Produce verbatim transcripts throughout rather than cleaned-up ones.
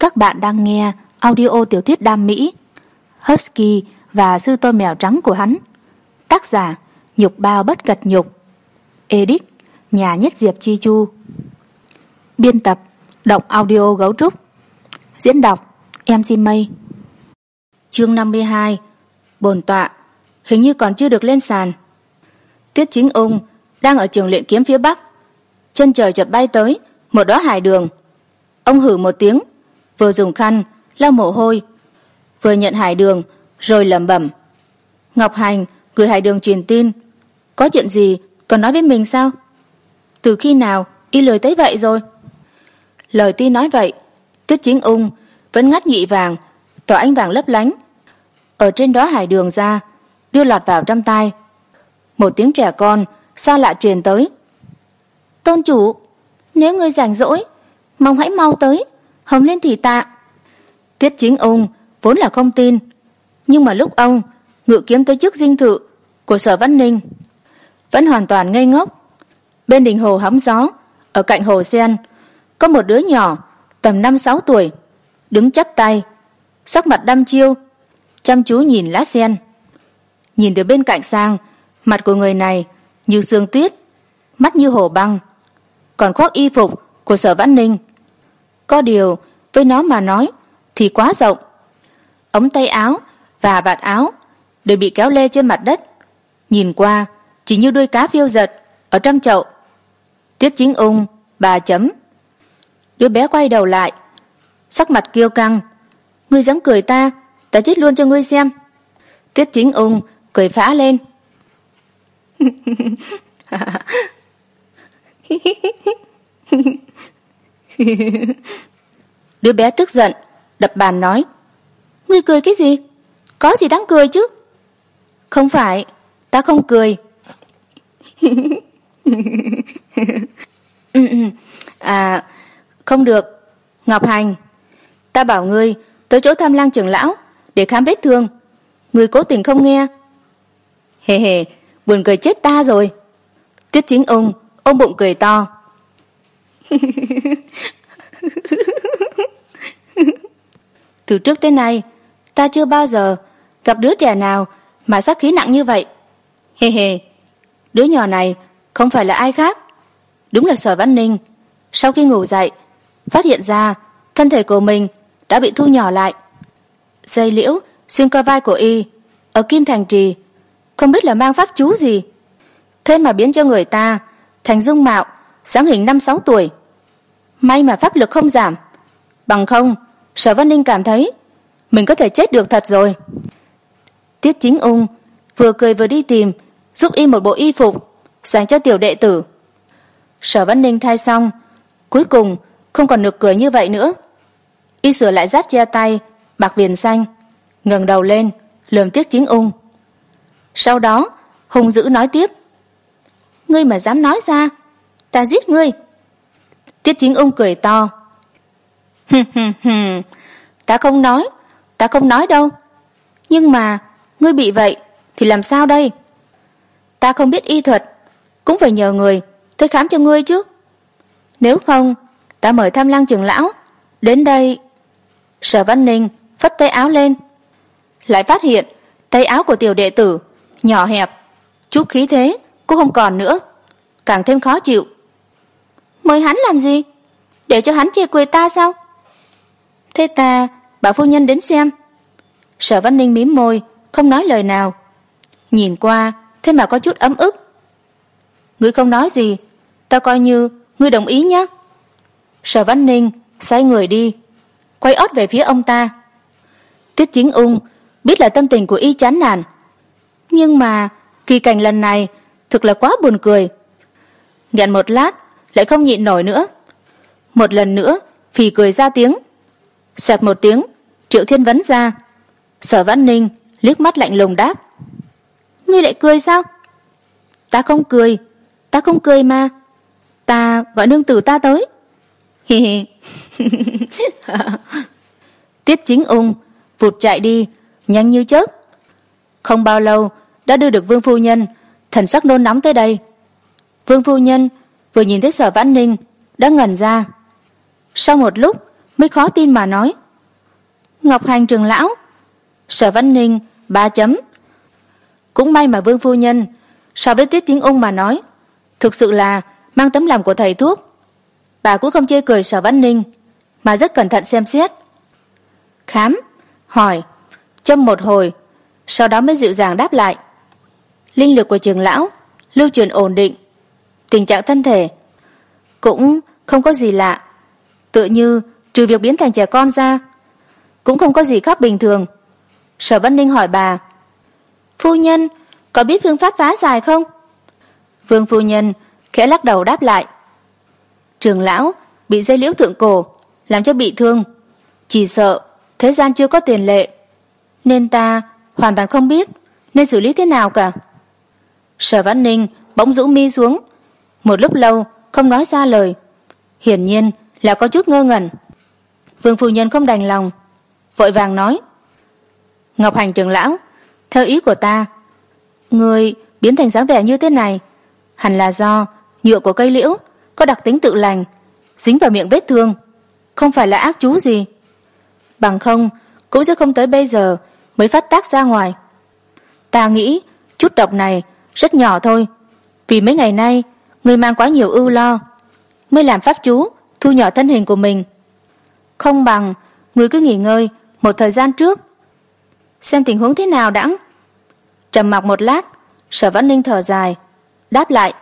Các bạn đang nghe audio tiểu thuyết đam mỹ Husky và sư tôn mèo trắng của hắn. Tác giả Nhục Bao Bất Cật Nhục. Edit Nhà Nhất Diệp Chi Chu. Biên tập Động Audio Gấu Trúc. Diễn đọc em xê Mây. Chương năm mươi hai. Bổn tọa hình như còn chưa được lên sàn. Tiết Chính Ung đang ở trường luyện kiếm phía bắc. Chân trời chợt bay tới một đóa hải đường. Ông hử một tiếng, vừa dùng khăn lau mồ hôi, vừa nhận hải đường, rồi lẩm bẩm: Ngọc Hành gửi hải đường truyền tin, có chuyện gì còn nói với mình sao? Từ khi nào y lười tới vậy rồi? Lời tuy nói vậy, Tiết Chính Ung vẫn ngắt nhị vàng tỏa ánh vàng lấp lánh ở trên đó hải đường ra, đưa lọt vào trong tai. Một tiếng trẻ con xa lạ truyền tới: Tôn chủ, nếu ngươi rảnh rỗi, mong hãy mau tới, hồng lên thì tạ. Tiết Chính Ung vốn là không tin, nhưng mà lúc ông ngự kiếm tới trước dinh thự của Sở Văn Ninh, vẫn hoàn toàn ngây ngốc. Bên đỉnh hồ hóng gió, ở cạnh hồ sen, có một đứa nhỏ tầm năm sáu tuổi đứng chắp tay, sắc mặt đăm chiêu, chăm chú nhìn lá sen. Nhìn từ bên cạnh sang, mặt của người này như sương tuyết, mắt như hồ băng, còn khoác y phục của Sở Văn Ninh. Có điều với nó mà nói thì quá rộng. Ống tay áo và vạt áo đều bị kéo lê trên mặt đất, nhìn qua chỉ như đuôi cá phiêu dật ở trong chậu. Tiết Chính Ung bà chấm. Đứa bé quay đầu lại, sắc mặt kiêu căng: Ngươi dám cười ta, ta chết luôn cho ngươi xem. Tiết Chính Ung cười phá lên. Đứa bé tức giận đập bàn nói: Ngươi cười cái gì? Có gì đáng cười chứ? Không phải, ta không cười. À, không được, Ngọc Hành, ta bảo ngươi tới chỗ Tham Lang trưởng lão để khám vết thương, ngươi cố tình không nghe. Hề hề, buồn cười chết ta rồi. Tiết Chính Ung ôm bụng cười to. Từ trước tới nay, ta chưa bao giờ gặp đứa trẻ nào mà sát khí nặng như vậy. Hề hề, đứa nhỏ này không phải là ai khác, đúng là Sở Văn Ninh. Sau khi ngủ dậy, phát hiện ra thân thể của mình đã bị thu nhỏ lại. Dây liễu xuyên qua vai của y ở Kim Thành Trì, không biết là mang pháp chú gì, thế mà biến cho người ta thành dung mạo dáng hình năm sáu tuổi. May mà pháp lực không giảm, bằng không Sở Văn Ninh cảm thấy mình có thể chết được thật rồi. Tiết Chính Ung vừa cười vừa đi tìm giúp y một bộ y phục dành cho tiểu đệ tử. Sở Văn Ninh thay xong, cuối cùng không còn nực cười như vậy nữa. Y sửa lại giáp che tay bạc viền xanh, ngẩng đầu lên lườm Tiết Chính Ung. Sau đó hung dữ nói tiếp: Ngươi mà dám nói ra, ta giết ngươi. Tiết Chính Ung cười to. Ta không nói, ta không nói đâu. Nhưng mà ngươi bị vậy thì làm sao đây? Ta không biết y thuật, cũng phải nhờ người tới khám cho ngươi chứ. Nếu không, ta mời Tham Lang trưởng lão đến đây. Sở Văn Ninh phất tay áo lên, lại phát hiện tay áo của tiểu đệ tử nhỏ hẹp, chút khí thế cũng không còn nữa, càng thêm khó chịu. Mời hắn làm gì? Để cho hắn chê cười ta sao? Thế ta bảo phu nhân đến xem. Sở Văn Ninh mím môi, không nói lời nào. Nhìn qua thế mà có chút ấm ức. Ngươi không nói gì, ta coi như ngươi đồng ý nhé. Sở Văn Ninh xoay người đi, quay ót về phía ông ta. Tiết Chính Ung biết là tâm tình của y chán nản, nhưng mà kỳ cảnh lần này thực là quá buồn cười. Nghẹn một lát lại không nhịn nổi nữa, một lần nữa phì cười ra tiếng. Xẹt một tiếng, Triệu Thiên Vấn ra. Sở Văn Ninh liếc mắt lạnh lùng đáp: Ngươi lại cười sao? Ta không cười, ta không cười mà. Ta gọi nương tử ta tới. Hi hi. Tiết Chính Ung vụt chạy đi, nhanh như chớp. Không bao lâu đã đưa được Vương phu nhân thần sắc nôn nóng tới đây. Vương phu nhân vừa nhìn thấy Sở Văn Ninh đã ngẩn ra, sau một lúc mới khó tin mà nói: Ngọc Hành trưởng lão. Sở Vãn Ninh ba chấm. Cũng may mà Vương phu nhân so với Tiết Chính Ung mà nói, thực sự là mang tấm lòng của thầy thuốc. Bà cũng không chê cười Sở Vãn Ninh, mà rất cẩn thận xem xét, khám, hỏi, châm một hồi, sau đó mới dịu dàng đáp lại: linh lực của trưởng lão lưu truyền ổn định, tình trạng thân thể cũng không có gì lạ, tựa như trừ việc biến thành trẻ con ra cũng không có gì khác bình thường. Sở Vãn Ninh hỏi bà: phu nhân có biết phương pháp phá giải không? Vương phu nhân khẽ lắc đầu đáp lại: trưởng lão bị dây liễu thượng cổ làm cho bị thương, chỉ sợ thế gian chưa có tiền lệ, nên ta hoàn toàn không biết nên xử lý thế nào cả. Sở Vãn Ninh bỗng rũ mi xuống, một lúc lâu không nói ra lời, hiển nhiên là có chút ngơ ngẩn. Vương phu nhân không đành lòng, vội vàng nói: Ngọc Hành trưởng lão, theo ý của ta, người biến thành dáng vẻ như thế này hẳn là do nhựa của cây liễu có đặc tính tự lành, dính vào miệng vết thương, không phải là ác chú gì. Bằng không cũng sẽ không tới bây giờ mới phát tác ra ngoài. Ta nghĩ chút độc này rất nhỏ thôi, vì mấy ngày nay người mang quá nhiều ưu lo, mới làm pháp chú thu nhỏ thân hình của mình. Không bằng người cứ nghỉ ngơi một thời gian trước, xem tình huống thế nào đãng. Trầm mặc một lát, Sở Vãn Ninh thở dài, đáp lại: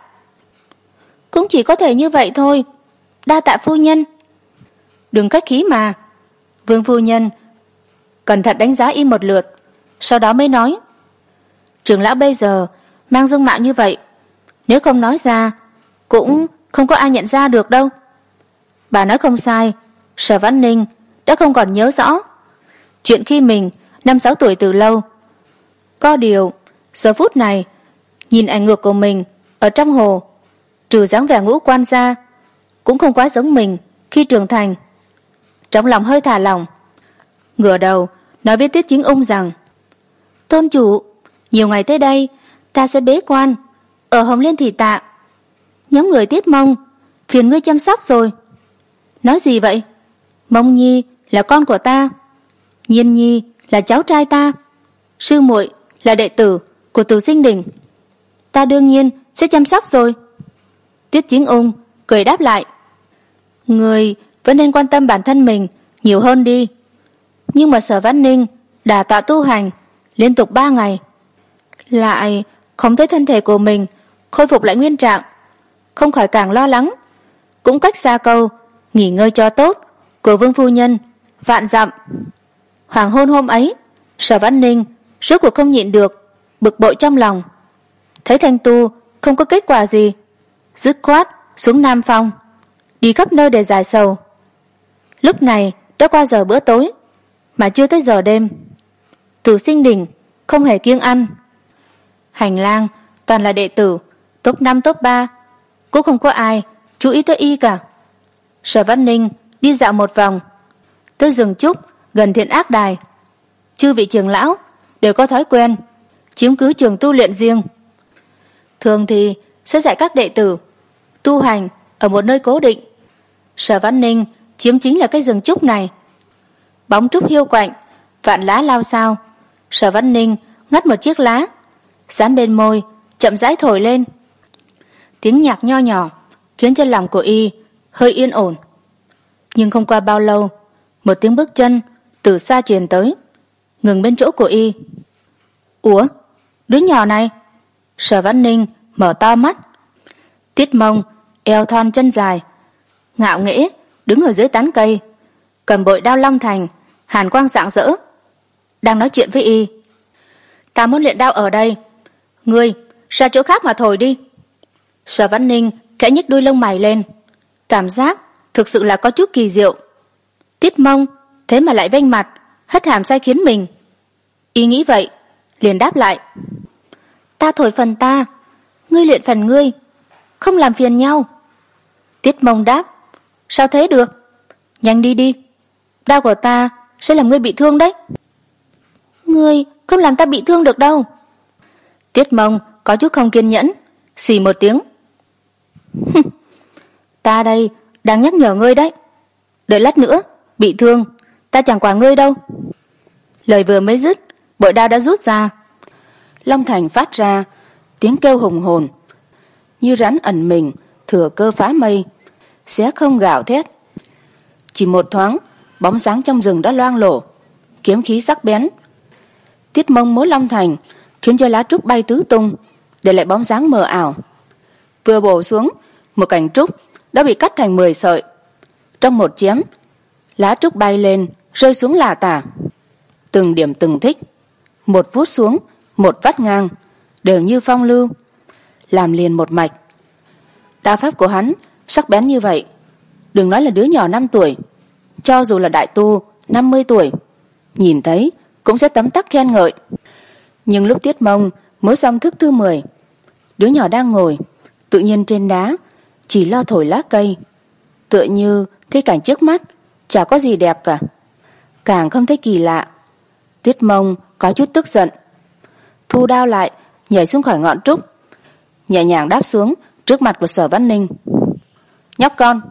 cũng chỉ có thể như vậy thôi, đa tạ phu nhân. Đừng khách khí mà. Vương phu nhân cẩn thận đánh giá y một lượt, sau đó mới nói: trưởng lão bây giờ mang dung mạo như vậy, nếu không nói ra cũng không có ai nhận ra được đâu. Bà nói không sai, Sở Vãn Ninh đã không còn nhớ rõ chuyện khi mình năm sáu tuổi từ lâu. Có điều giờ phút này nhìn ảnh ngược của mình ở trong hồ, trừ dáng vẻ ngũ quan ra, cũng không quá giống mình khi trưởng thành. Trong lòng hơi thả lỏng, ngửa đầu nói với Tiết Chính Ung rằng: tôn chủ, nhiều ngày tới đây ta sẽ bế quan ở Hồng Liên Thủy Tạ, nhóm người Tiết Mông phiền ngươi chăm sóc rồi. Nói gì vậy? Mông Nhi là con của ta, Nhiên Nhi là cháu trai ta, sư muội là đệ tử của Từ Sinh Đình, ta đương nhiên sẽ chăm sóc rồi. Tiết Chính Ung cười đáp lại: người vẫn nên quan tâm bản thân mình nhiều hơn đi. Nhưng mà Sở Vãn Ninh đả tọa tu hành liên tục ba ngày, lại không thấy thân thể của mình khôi phục lại nguyên trạng, không khỏi càng lo lắng, cũng cách xa câu nghỉ ngơi cho tốt của Vương phu nhân vạn dặm. Hoàng hôn hôm ấy, Sở Vãn Ninh rốt cuộc không nhịn được, bực bội trong lòng. Thấy Thanh tu không có kết quả gì, dứt khoát xuống Nam Phong, đi khắp nơi để giải sầu. Lúc này đã qua giờ bữa tối, mà chưa tới giờ đêm. Từ Sinh Đình không hề kiêng ăn. Hành lang toàn là đệ tử top năm top ba, cũng không có ai chú ý tới y cả. Sở Vãn Ninh đi dạo một vòng, tới rừng trúc gần Thiện Ác Đài. Chư vị trưởng lão đều có thói quen chiếm cứ trường tu luyện riêng, thường thì sẽ dạy các đệ tử tu hành ở một nơi cố định. Sở Vãn Ninh chiếm chính là cái rừng trúc này. Bóng trúc hiu quạnh, vạn lá lao sao. Sở Vãn Ninh ngắt một chiếc lá, dán bên môi, chậm rãi thổi lên. Tiếng nhạc nho nhỏ khiến cho lòng của y hơi yên ổn. Nhưng không qua bao lâu, một tiếng bước chân từ xa truyền tới, ngừng bên chỗ của y. Ủa, đứa nhỏ này? Sở Vãn Ninh mở to mắt. Tiết Mông eo thon chân dài, ngạo nghễ đứng ở dưới tán cây, cầm bội đao long thành, hàn quang rạng rỡ, đang nói chuyện với y. Ta muốn luyện đao ở đây, ngươi ra chỗ khác mà thổi đi. Sở Vãn Ninh khẽ nhếch đuôi lông mày lên, cảm giác thực sự là có chút kỳ diệu. Tiết Mông thế mà lại vênh mặt hất hàm sai khiến mình. Y nghĩ vậy, liền đáp lại: ta thổi phần ta, ngươi luyện phần ngươi, không làm phiền nhau. Tiết Mông đáp: sao thế được, nhanh đi đi, đao của ta sẽ làm ngươi bị thương đấy. Ngươi không làm ta bị thương được đâu. Tiết Mông có chút không kiên nhẫn, xì một tiếng. Ta đây đang nhắc nhở ngươi đấy, đợi lát nữa bị thương, ta chẳng quản ngươi đâu. Lời vừa mới dứt, bội đao đã rút ra. Long Thành phát ra tiếng kêu hùng hồn, như rắn ẩn mình, thừa cơ phá mây, xé không gào thét. Chỉ một thoáng, bóng sáng trong rừng đã loang lổ, kiếm khí sắc bén. Tiết Mông múa Long Thành khiến cho lá trúc bay tứ tung, để lại bóng dáng mờ ảo. Vừa bổ xuống, một cành trúc đã bị cắt thành mười sợi. Trong một chém, lá trúc bay lên, rơi xuống lả tả. Từng điểm từng thích, một vút xuống, một vắt ngang, đều như phong lưu, làm liền một mạch. Đao pháp của hắn sắc bén như vậy, đừng nói là đứa nhỏ năm tuổi, cho dù là đại tu năm mươi tuổi, nhìn thấy cũng sẽ tấm tắc khen ngợi. Nhưng lúc Tiết Mông mới xong thức thứ mười, đứa nhỏ đang ngồi tự nhiên trên đá, chỉ lo thổi lá cây, tựa như thấy cảnh trước mắt chả có gì đẹp cả, càng không thấy kỳ lạ. Tiết Mông có chút tức giận, thu đao lại, nhảy xuống khỏi ngọn trúc, nhẹ nhàng đáp xuống trước mặt của Sở Văn Ninh. Nhóc con!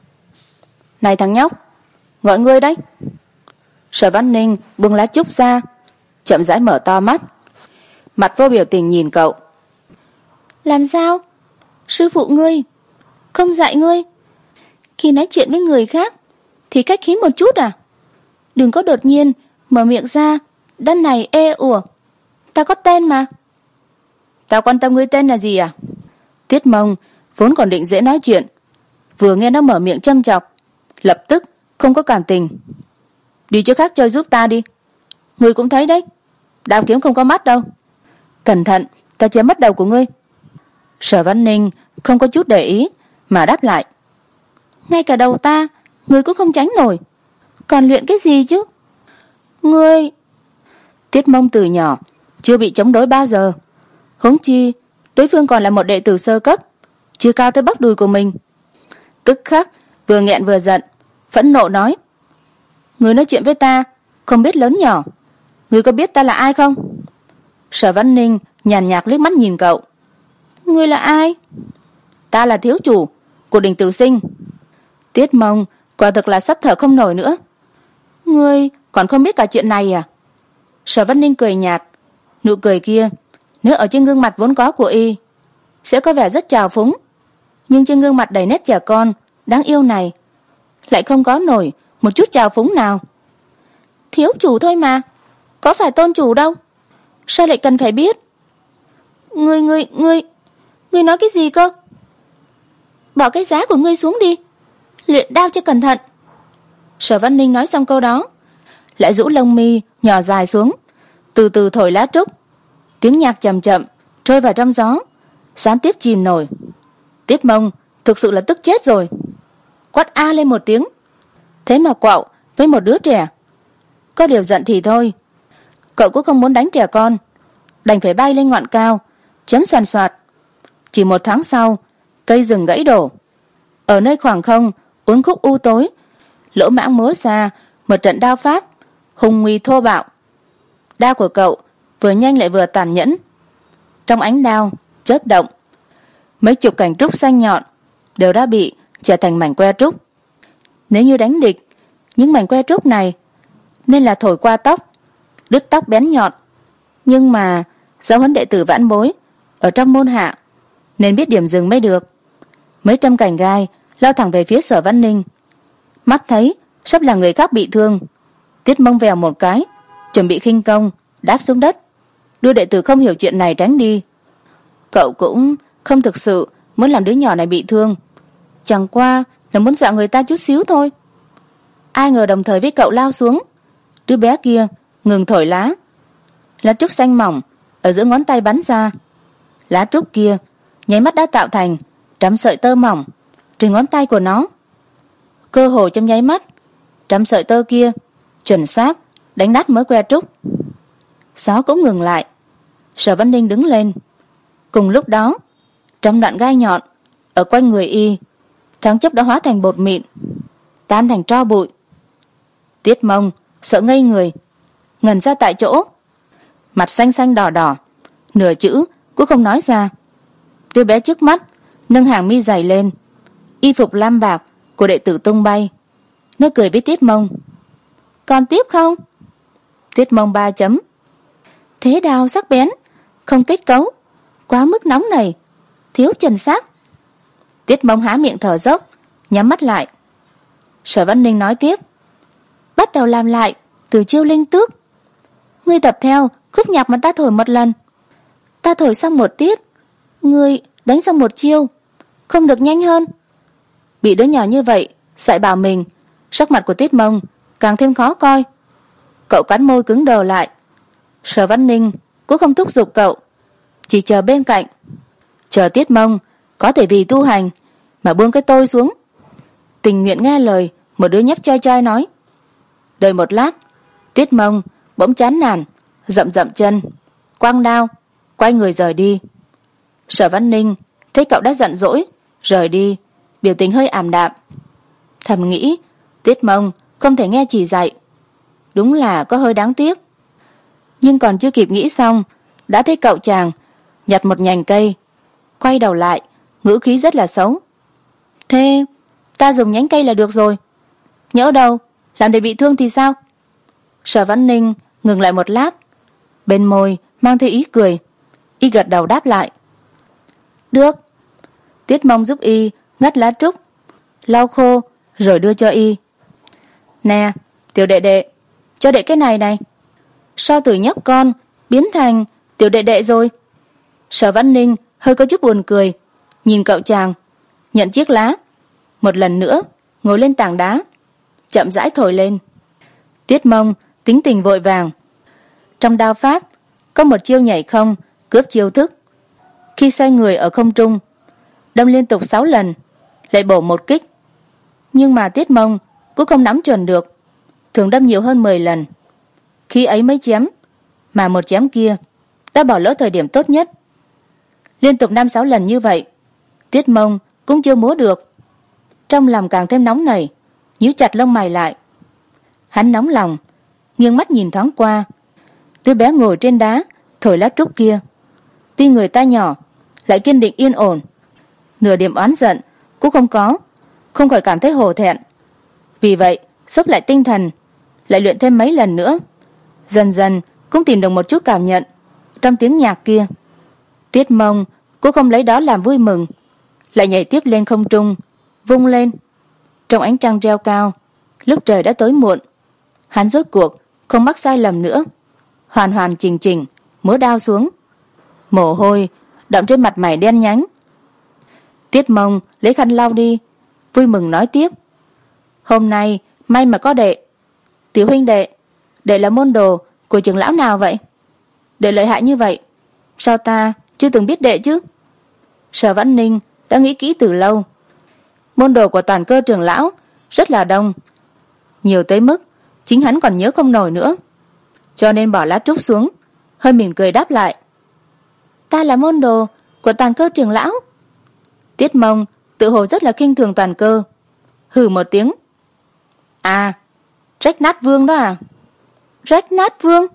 Này thằng nhóc, gọi ngươi đấy. Sở Văn Ninh buông lá trúc ra, chậm rãi mở to mắt, mặt vô biểu tình nhìn cậu. Làm sao? Sư phụ ngươi không dạy ngươi khi nói chuyện với người khác thì khách khí một chút à? Đừng có đột nhiên mở miệng ra đăn này ê ủa. Ta có tên mà. Tao quan tâm ngươi tên là gì à? Tiết Mông vốn còn định dễ nói chuyện, vừa nghe nó mở miệng châm chọc, lập tức không có cảm tình. Đi chỗ khác chơi giúp ta đi. Ngươi cũng thấy đấy, đao kiếm không có mắt đâu. Cẩn thận, ta chém mất đầu của ngươi. Sở Văn Ninh không có chút để ý mà đáp lại. Ngay cả đầu ta ngươi cũng không tránh nổi, còn luyện cái gì chứ? Ngươi... Tiết Mông từ nhỏ chưa bị chống đối bao giờ, huống chi đối phương còn là một đệ tử sơ cấp, chưa cao tới bắp đùi của mình. Tức khắc vừa nghẹn vừa giận, phẫn nộ nói. Ngươi nói chuyện với ta không biết lớn nhỏ, ngươi có biết ta là ai không? Sở Văn Ninh nhàn nhạt liếc mắt nhìn cậu. Ngươi là ai? Ta là thiếu chủ của Đình Tử Sinh. Tiết Mông quả thực là sắp thở không nổi nữa. Ngươi còn không biết cả chuyện này à? Sở Văn Ninh cười nhạt, nụ cười kia nếu ở trên gương mặt vốn có của y sẽ có vẻ rất trào phúng, nhưng trên gương mặt đầy nét trẻ con đáng yêu này lại không có nổi một chút trào phúng nào. Thiếu chủ thôi mà, có phải tôn chủ đâu, sao lại cần phải biết? Ngươi, ngươi, ngươi, ngươi nói cái gì cơ? Bỏ cái giá của ngươi xuống đi, luyện đao cho cẩn thận. Sở Văn Ninh nói xong câu đó, lại rũ lông mi nhỏ dài xuống, từ từ thổi lá trúc, tiếng nhạc chậm chậm trôi vào trong gió, gián tiếp chìm nổi. Tiết Mông thực sự là tức chết rồi, quát a lên một tiếng. Thế mà quạo với một đứa trẻ. Có điều giận thì thôi, cậu cũng không muốn đánh trẻ con, đành phải bay lên ngọn cao, chấm soàn soạt. Chỉ một tháng sau, cây rừng gãy đổ. Ở nơi khoảng không uốn khúc u tối, Lỗ Mãng múa xa một trận đao pháp hùng nguy thô bạo. Đao của cậu vừa nhanh lại vừa tàn nhẫn. Trong ánh đao chớp động, mấy chục cành trúc xanh nhọn đều đã bị trở thành mảnh que trúc. Nếu như đánh địch, những mảnh que trúc này nên là thổi qua tóc, đứt tóc bén nhọn. Nhưng mà giáo huấn đệ tử vãn bối ở trong môn hạ nên biết điểm dừng mới được. Mấy trăm cành gai lao thẳng về phía Sở Văn Ninh. Mắt thấy sắp là người khác bị thương, Tiết Mông vèo một cái, chuẩn bị khinh công đáp xuống đất, đưa đệ tử không hiểu chuyện này tránh đi. Cậu cũng không thực sự muốn làm đứa nhỏ này bị thương, chẳng qua là muốn dọa người ta chút xíu thôi. Ai ngờ đồng thời với cậu lao xuống, đứa bé kia ngừng thổi lá. Lá trúc xanh mỏng ở giữa ngón tay bắn ra. Lá trúc kia nháy mắt đã tạo thành trăm sợi tơ mỏng trên ngón tay của nó. Cơ hồ trong nháy mắt, trăm sợi tơ kia chuẩn xác đánh nát mớ que trúc. Gió cũng ngừng lại. Sở Văn Ninh đứng lên. Cùng lúc đó, trăm đoạn gai nhọn ở quanh người y thoáng chốc đã hóa thành bột mịn, tan thành tro bụi. Tiết Mông sợ ngây người, ngẩn ra tại chỗ, mặt xanh xanh đỏ đỏ, nửa chữ cũng không nói ra. Đứa bé trước mắt nâng hàng mi dày lên, y phục lam bạc của đệ tử tung bay, Nó cười với Tiết Mông. Còn tiếp không? Tiết Mông ba chấm. Thế đao sắc bén, không kết cấu, quá mức nóng này, thiếu trần sắc. Tiết Mông há miệng thở dốc, nhắm mắt lại. Sở Văn Ninh nói tiếp. Bắt đầu làm lại từ chiêu linh tước. Ngươi tập theo khúc nhạc mà ta thổi một lần. Ta thổi xong một tiết, ngươi đánh xong một chiêu, không được nhanh hơn. Bị đứa nhỏ như vậy dạy bảo mình, sắc mặt của Tiết Mông càng thêm khó coi. Cậu cắn môi cứng đờ lại. Sở Văn Ninh cũng không thúc giục cậu, chỉ chờ bên cạnh, chờ Tiết Mông có thể vì tu hành mà buông cái tôi xuống. Tình nguyện nghe lời một đứa nhóc trai trai nói. Đợi một lát, Tiết Mông bỗng chán nản, dậm dậm chân, quăng đao, quay người rời đi. Sở Văn Ninh thấy cậu đã giận dỗi rời đi, biểu tình hơi ảm đạm. Thầm nghĩ Tiết Mông không thể nghe chỉ dạy, đúng là có hơi đáng tiếc. Nhưng còn chưa kịp nghĩ xong, đã thấy cậu chàng nhặt một nhành cây, quay đầu lại, ngữ khí rất là xấu. Thế ta dùng nhánh cây là được rồi, nhỡ đâu làm để bị thương thì sao? Sở Văn Ninh ngừng lại một lát, bên môi mang theo ý cười. Y gật đầu đáp lại. Được. Tiết Mông giúp Y ngắt lá trúc, lau khô rồi đưa cho Y. Nè, tiểu đệ đệ, cho đệ cái này này. Sao từ nhóc con biến thành tiểu đệ đệ rồi? Sở Văn Ninh hơi có chút buồn cười, nhìn cậu chàng, nhận chiếc lá, một lần nữa ngồi lên tảng đá, chậm rãi thổi lên. Tiết Mông tính tình vội vàng. Trong đao pháp có một chiêu nhảy không, cướp chiêu thức. Khi xoay người ở không trung, đâm liên tục sáu lần, lại bổ một kích. Nhưng mà Tiết Mông cũng không nắm chuẩn được, thường đâm nhiều hơn mười lần. Khi ấy mấy chém, mà một chém kia đã bỏ lỡ thời điểm tốt nhất. Liên tục năm sáu lần như vậy, Tiết Mông cũng chưa múa được. Trong lòng càng thêm nóng nảy, nhíu chặt lông mày lại. Hắn nóng lòng, nghiêng mắt nhìn thoáng qua đứa bé ngồi trên đá thổi lá trúc kia. Tuy người ta nhỏ, lại kiên định yên ổn, nửa điểm oán giận cũng không có, không khỏi cảm thấy hổ thẹn. Vì vậy xốc lại tinh thần, lại luyện thêm mấy lần nữa. Dần dần cũng tìm được một chút cảm nhận trong tiếng nhạc kia. Tiết Mông cũng không lấy đó làm vui mừng, lại nhảy tiếp lên không trung, vung lên. Trong ánh trăng treo cao, lúc trời đã tối muộn, hắn rốt cuộc không mắc sai lầm nữa, hoàn hoàn chỉnh chỉnh múa đao xuống. Mồ hôi đọng trên mặt mày đen nhánh. Tiết Mông lấy khăn lau đi, vui mừng nói tiếp. Hôm nay may mà có đệ. Tiểu huynh đệ, đệ là môn đồ của trưởng lão nào vậy? Đệ lợi hại như vậy, sao ta chưa từng biết đệ chứ? Sở Văn Ninh đã nghĩ kỹ từ lâu. Môn đồ của Toàn Cơ trưởng lão rất là đông, nhiều tới mức chính hắn còn nhớ không nổi nữa, cho nên bỏ lá trúc xuống, hơi mỉm cười đáp lại. Ta là môn đồ của Toàn Cơ trưởng lão. Tiết Mông tự hồ rất là khinh thường Toàn Cơ, hừ một tiếng. À, Rách Nát Vương đó à? Rách Nát Vương?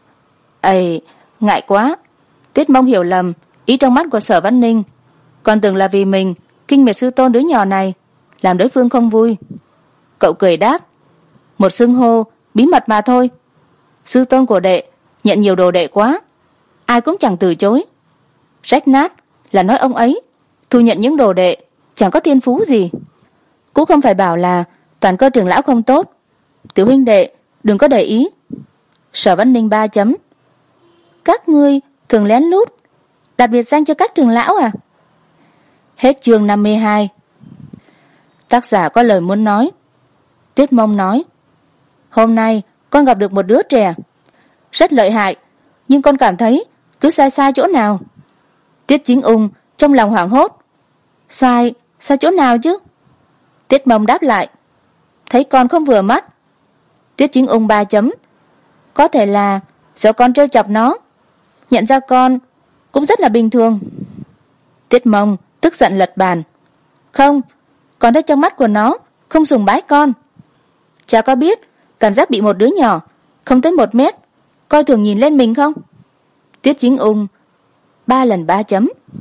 Ây, ngại quá. Tiết Mông hiểu lầm ý trong mắt của Sở Văn Ninh, còn tưởng là vì mình kinh miệt sư tôn đứa nhỏ này, làm đối phương không vui. Cậu cười đáp. Một xưng hô bí mật mà thôi. Sư tôn của đệ nhận nhiều đồ đệ quá, ai cũng chẳng từ chối. Rách nát là nói ông ấy thu nhận những đồ đệ chẳng có thiên phú gì. Cũng không phải bảo là Toàn Cơ trưởng lão không tốt. Tiểu huynh đệ đừng có để ý. Sở Văn Ninh ba chấm. Các ngươi thường lén lút đặt biệt danh cho các trưởng lão à? Hết chương năm mươi hai. Tác giả có lời muốn nói. Tiết Mông nói. Hôm nay con gặp được một đứa trẻ rất lợi hại, nhưng con cảm thấy cứ sai sai chỗ nào. Tiết Chính Ung trong lòng hoảng hốt. Sai, sai chỗ nào chứ? Tiết Mông đáp lại. Thấy con không vừa mắt. Tiết Chính Ung ba chấm. Có thể là do con trêu chọc nó, nhận ra con cũng rất là bình thường. Tiết Mông tức giận lật bàn. Không, con thấy trong mắt của nó không sùng bái con. Cha có biết cảm giác bị một đứa nhỏ không tới một mét coi thường nhìn lên mình không? Tiết Chính Ung ba lần ba chấm.